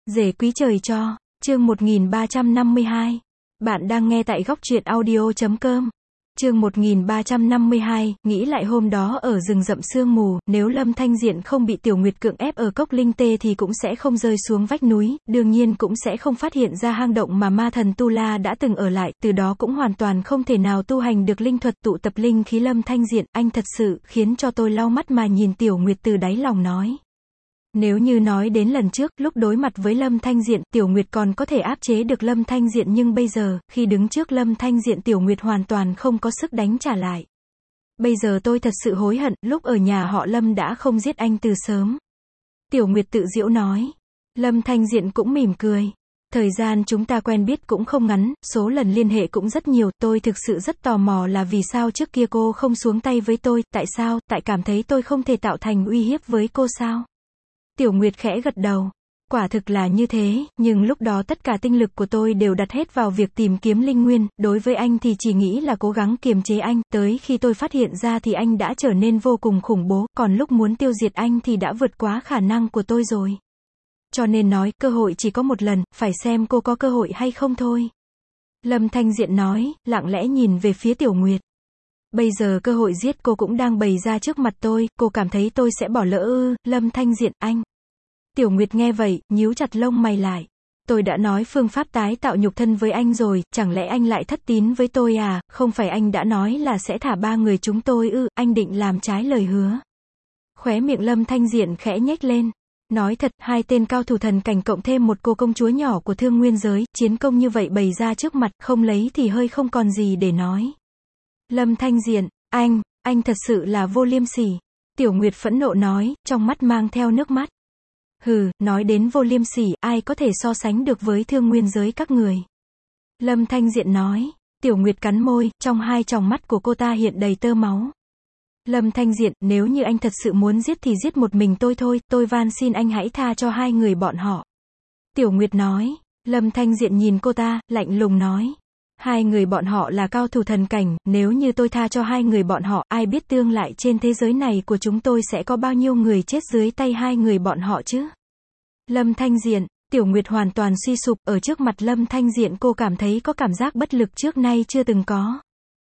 Rể quý trời cho, chương 1352. Bạn đang nghe tại góc truyện audio.com. Chương 1352, nghĩ lại hôm đó ở rừng rậm sương mù, nếu Lâm Thanh Diện không bị Tiểu Nguyệt cưỡng ép ở cốc linh tê thì cũng sẽ không rơi xuống vách núi, đương nhiên cũng sẽ không phát hiện ra hang động mà ma thần Tu La đã từng ở lại, từ đó cũng hoàn toàn không thể nào tu hành được linh thuật tụ tập linh khí. Lâm Thanh Diện, anh thật sự khiến cho tôi lau mắt mà nhìn Tiểu Nguyệt từ đáy lòng nói. Nếu như nói đến lần trước, lúc đối mặt với Lâm Thanh Diện, Tiểu Nguyệt còn có thể áp chế được Lâm Thanh Diện, nhưng bây giờ, khi đứng trước Lâm Thanh Diện, Tiểu Nguyệt hoàn toàn không có sức đánh trả lại. Bây giờ tôi thật sự hối hận, lúc ở nhà họ Lâm đã không giết anh từ sớm. Tiểu Nguyệt tự giễu nói. Lâm Thanh Diện cũng mỉm cười. Thời gian chúng ta quen biết cũng không ngắn, số lần liên hệ cũng rất nhiều, tôi thực sự rất tò mò là vì sao trước kia cô không xuống tay với tôi, tại sao, tại cảm thấy tôi không thể tạo thành uy hiếp với cô sao? Tiểu Nguyệt khẽ gật đầu. Quả thực là như thế, nhưng lúc đó tất cả tinh lực của tôi đều đặt hết vào việc tìm kiếm linh nguyên, đối với anh thì chỉ nghĩ là cố gắng kiềm chế anh, tới khi tôi phát hiện ra thì anh đã trở nên vô cùng khủng bố, còn lúc muốn tiêu diệt anh thì đã vượt quá khả năng của tôi rồi. Cho nên nói, cơ hội chỉ có một lần, phải xem cô có cơ hội hay không thôi. Lâm Thanh Diện nói, lặng lẽ nhìn về phía Tiểu Nguyệt. Bây giờ cơ hội giết cô cũng đang bày ra trước mặt tôi, cô cảm thấy tôi sẽ bỏ lỡ ư? Lâm Thanh Diện, anh. Tiểu Nguyệt nghe vậy, nhíu chặt lông mày lại. Tôi đã nói phương pháp tái tạo nhục thân với anh rồi, chẳng lẽ anh lại thất tín với tôi à? Không phải anh đã nói là sẽ thả ba người chúng tôi ư? Anh định làm trái lời hứa. Khóe miệng Lâm Thanh Diện khẽ nhếch lên. Nói thật, hai tên cao thủ thần cảnh cộng thêm một cô công chúa nhỏ của Thương Nguyên giới, chiến công như vậy bày ra trước mặt, không lấy thì hơi không còn gì để nói. Lâm Thanh Diện, anh thật sự là vô liêm sỉ. Tiểu Nguyệt phẫn nộ nói, trong mắt mang theo nước mắt. Hừ, nói đến vô liêm sỉ, ai có thể so sánh được với Thương Nguyên giới các người. Lâm Thanh Diện nói. Tiểu Nguyệt cắn môi, trong hai tròng mắt của cô ta hiện đầy tơ máu. Lâm Thanh Diện, nếu như anh thật sự muốn giết thì giết một mình tôi thôi, tôi van xin anh hãy tha cho hai người bọn họ. Tiểu Nguyệt nói. Lâm Thanh Diện nhìn cô ta, lạnh lùng nói. Hai người bọn họ là cao thủ thần cảnh, nếu như tôi tha cho hai người bọn họ, ai biết tương lại trên thế giới này của chúng tôi sẽ có bao nhiêu người chết dưới tay hai người bọn họ chứ? Lâm Thanh Diện, Tiểu Nguyệt hoàn toàn suy sụp, ở trước mặt Lâm Thanh Diện cô cảm thấy có cảm giác bất lực trước nay chưa từng có.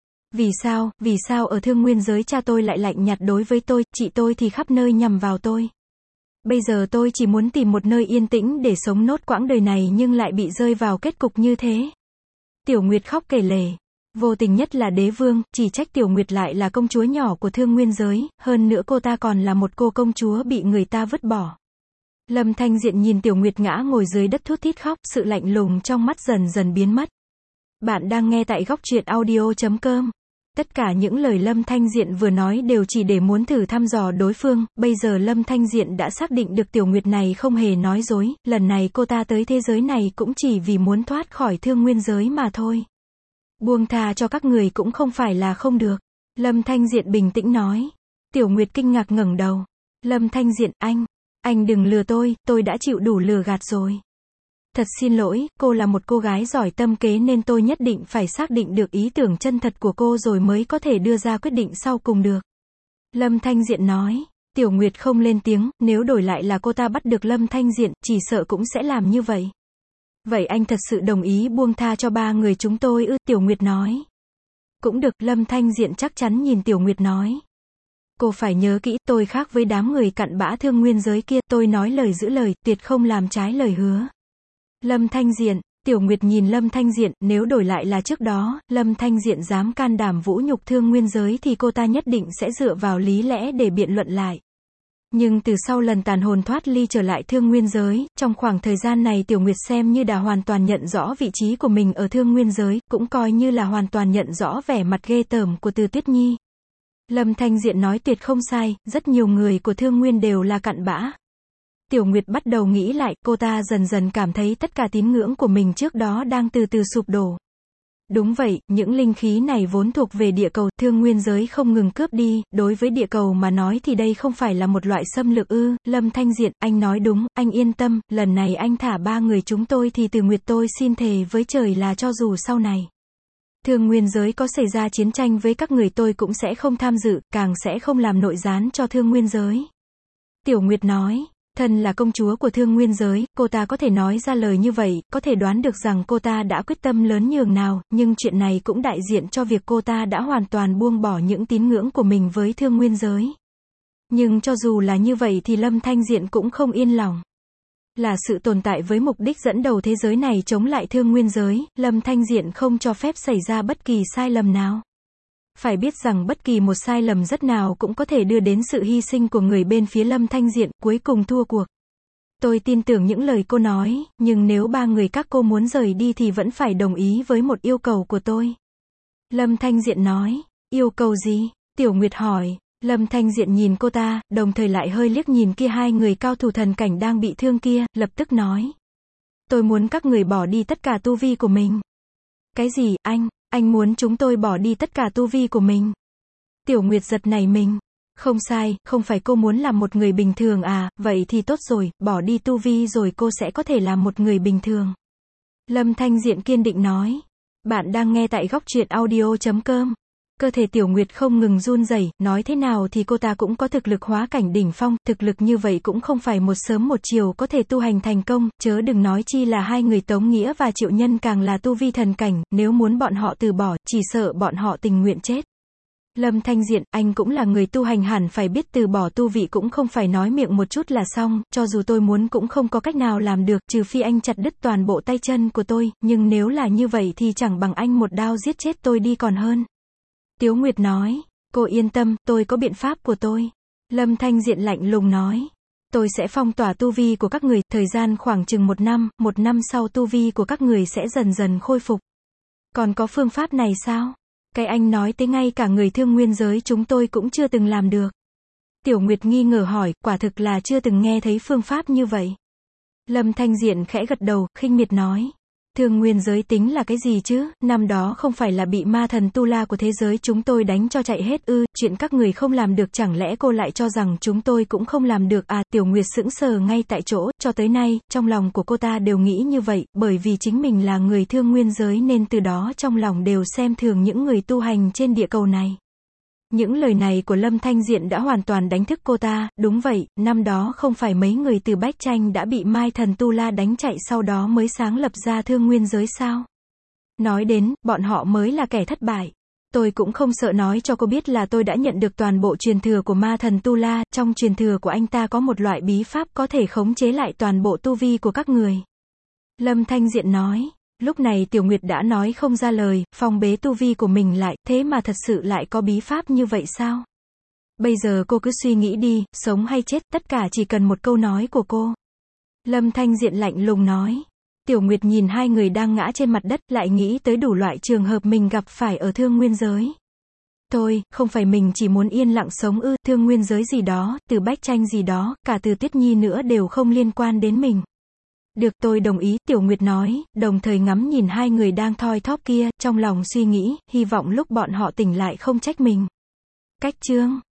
Vì sao ở Thương Nguyên giới cha tôi lại lạnh nhạt đối với tôi, chị tôi thì khắp nơi nhằm vào tôi. Bây giờ tôi chỉ muốn tìm một nơi yên tĩnh để sống nốt quãng đời này nhưng lại bị rơi vào kết cục như thế. Tiểu Nguyệt khóc kể lể. Vô tình nhất là đế vương, chỉ trách Tiểu Nguyệt lại là công chúa nhỏ của Thương Nguyên giới, hơn nữa cô ta còn là một cô công chúa bị người ta vứt bỏ. Lâm Thanh Diện nhìn Tiểu Nguyệt ngã ngồi dưới đất thút thít khóc, sự lạnh lùng trong mắt dần dần biến mất. Bạn đang nghe tại góc truyện audio.com. Tất cả những lời Lâm Thanh Diện vừa nói đều chỉ để muốn thử thăm dò đối phương, bây giờ Lâm Thanh Diện đã xác định được Tiểu Nguyệt này không hề nói dối, lần này cô ta tới thế giới này cũng chỉ vì muốn thoát khỏi Thương Nguyên giới mà thôi. Buông tha cho các người cũng không phải là không được. Lâm Thanh Diện bình tĩnh nói. Tiểu Nguyệt kinh ngạc ngẩng đầu. Lâm Thanh Diện, anh đừng lừa tôi đã chịu đủ lừa gạt rồi. Thật xin lỗi, cô là một cô gái giỏi tâm kế nên tôi nhất định phải xác định được ý tưởng chân thật của cô rồi mới có thể đưa ra quyết định sau cùng được. Lâm Thanh Diện nói. Tiểu Nguyệt không lên tiếng, nếu đổi lại là cô ta bắt được Lâm Thanh Diện, chỉ sợ cũng sẽ làm như vậy. Vậy anh thật sự đồng ý buông tha cho ba người chúng tôi ư? Tiểu Nguyệt nói. Cũng được, Lâm Thanh Diện chắc chắn nhìn Tiểu Nguyệt nói. Cô phải nhớ kỹ, tôi khác với đám người cặn bã Thương Nguyên giới kia, tôi nói lời giữ lời, tuyệt không làm trái lời hứa. Lâm Thanh Diện, Tiểu Nguyệt nhìn Lâm Thanh Diện, nếu đổi lại là trước đó, Lâm Thanh Diện dám can đảm vũ nhục Thương Nguyên giới thì cô ta nhất định sẽ dựa vào lý lẽ để biện luận lại. Nhưng từ sau lần tàn hồn thoát ly trở lại Thương Nguyên giới, trong khoảng thời gian này Tiểu Nguyệt xem như đã hoàn toàn nhận rõ vị trí của mình ở Thương Nguyên giới, cũng coi như là hoàn toàn nhận rõ vẻ mặt ghê tởm của Từ Tuyết Nhi. Lâm Thanh Diện nói tuyệt không sai, rất nhiều người của Thương Nguyên đều là cặn bã. Tiểu Nguyệt bắt đầu nghĩ lại, cô ta dần dần cảm thấy tất cả tín ngưỡng của mình trước đó đang từ từ sụp đổ. Đúng vậy, những linh khí này vốn thuộc về địa cầu, Thương Nguyên giới không ngừng cướp đi, đối với địa cầu mà nói thì đây không phải là một loại xâm lược ư? Lâm Thanh Diện, anh nói đúng, anh yên tâm, lần này anh thả ba người chúng tôi thì Từ Nguyệt tôi xin thề với trời là cho dù sau này Thương Nguyên giới có xảy ra chiến tranh với các người tôi cũng sẽ không tham dự, càng sẽ không làm nội gián cho Thương Nguyên giới. Tiểu Nguyệt nói. Thân là công chúa của thương nguyên giới, cô ta có thể nói ra lời như vậy, có thể đoán được rằng cô ta đã quyết tâm lớn nhường nào, nhưng chuyện này cũng đại diện cho việc cô ta đã hoàn toàn buông bỏ những tín ngưỡng của mình với thương nguyên giới. Nhưng cho dù là như vậy thì Lâm Thanh Diện cũng không yên lòng. Là sự tồn tại với mục đích dẫn đầu thế giới này chống lại thương nguyên giới, Lâm Thanh Diện không cho phép xảy ra bất kỳ sai lầm nào. Phải biết rằng bất kỳ một sai lầm rất nào cũng có thể đưa đến sự hy sinh của người bên phía Lâm Thanh Diện, cuối cùng thua cuộc. Tôi tin tưởng những lời cô nói, nhưng nếu ba người các cô muốn rời đi thì vẫn phải đồng ý với một yêu cầu của tôi. Lâm Thanh Diện nói, yêu cầu gì? Tiểu Nguyệt hỏi. Lâm Thanh Diện nhìn cô ta, đồng thời lại hơi liếc nhìn kia hai người cao thủ thần cảnh đang bị thương kia, lập tức nói. Tôi muốn các người bỏ đi tất cả tu vi của mình. Cái gì, anh muốn chúng tôi bỏ đi tất cả tu vi của mình? Tiểu Nguyệt giật nảy mình. Không sai, không phải cô muốn làm một người bình thường à, vậy thì tốt rồi, bỏ đi tu vi rồi cô sẽ có thể làm một người bình thường. Lâm Thanh Diện kiên định nói. Bạn đang nghe tại góc truyện audio.com. Cơ thể Tiểu Nguyệt không ngừng run rẩy, nói thế nào thì cô ta cũng có thực lực hóa cảnh đỉnh phong, thực lực như vậy cũng không phải một sớm một chiều có thể tu hành thành công, chớ đừng nói chi là hai người Tống Nghĩa và Triệu Nhân càng là tu vi thần cảnh, nếu muốn bọn họ từ bỏ, chỉ sợ bọn họ tình nguyện chết. Lâm Thanh Diện, anh cũng là người tu hành hẳn phải biết từ bỏ tu vị cũng không phải nói miệng một chút là xong, cho dù tôi muốn cũng không có cách nào làm được, trừ phi anh chặt đứt toàn bộ tay chân của tôi, nhưng nếu là như vậy thì chẳng bằng anh một đao giết chết tôi đi còn hơn. Tiếu Nguyệt nói, cô yên tâm, tôi có biện pháp của tôi. Lâm Thanh Diện lạnh lùng nói, tôi sẽ phong tỏa tu vi của các người, thời gian khoảng chừng một năm sau tu vi của các người sẽ dần dần khôi phục. Còn có phương pháp này sao? Cái anh nói tới ngay cả người thương nguyên giới chúng tôi cũng chưa từng làm được. Tiểu Nguyệt nghi ngờ hỏi, quả thực là chưa từng nghe thấy phương pháp như vậy. Lâm Thanh Diện khẽ gật đầu, khinh miệt nói. Thương nguyên giới tính là cái gì chứ, năm đó không phải là bị ma thần Tu La của thế giới chúng tôi đánh cho chạy hết ư, chuyện các người không làm được chẳng lẽ cô lại cho rằng chúng tôi cũng không làm được à, Tiểu Nguyệt sững sờ ngay tại chỗ, cho tới nay, trong lòng của cô ta đều nghĩ như vậy, bởi vì chính mình là người thương nguyên giới nên từ đó trong lòng đều xem thường những người tu hành trên địa cầu này. Những lời này của Lâm Thanh Diện đã hoàn toàn đánh thức cô ta, đúng vậy, năm đó không phải mấy người từ Bách Tranh đã bị Mai Thần Tu La đánh chạy sau đó mới sáng lập ra thương nguyên giới sao? Nói đến, bọn họ mới là kẻ thất bại. Tôi cũng không sợ nói cho cô biết là tôi đã nhận được toàn bộ truyền thừa của Ma Thần Tu La, trong truyền thừa của anh ta có một loại bí pháp có thể khống chế lại toàn bộ tu vi của các người. Lâm Thanh Diện nói. Lúc này Tiểu Nguyệt đã nói không ra lời, phong bế tu vi của mình lại, thế mà thật sự lại có bí pháp như vậy sao? Bây giờ cô cứ suy nghĩ đi, sống hay chết, tất cả chỉ cần một câu nói của cô. Lâm Thanh Diện lạnh lùng nói. Tiểu Nguyệt nhìn hai người đang ngã trên mặt đất, lại nghĩ tới đủ loại trường hợp mình gặp phải ở thương nguyên giới. Thôi, không phải mình chỉ muốn yên lặng sống ư, thương nguyên giới gì đó, từ Bách Tranh gì đó, cả từ Tuyết Nhi nữa đều không liên quan đến mình. Được, tôi đồng ý, Tiểu Nguyệt nói, đồng thời ngắm nhìn hai người đang thoi thóp kia, trong lòng suy nghĩ, hy vọng lúc bọn họ tỉnh lại không trách mình. Cách chương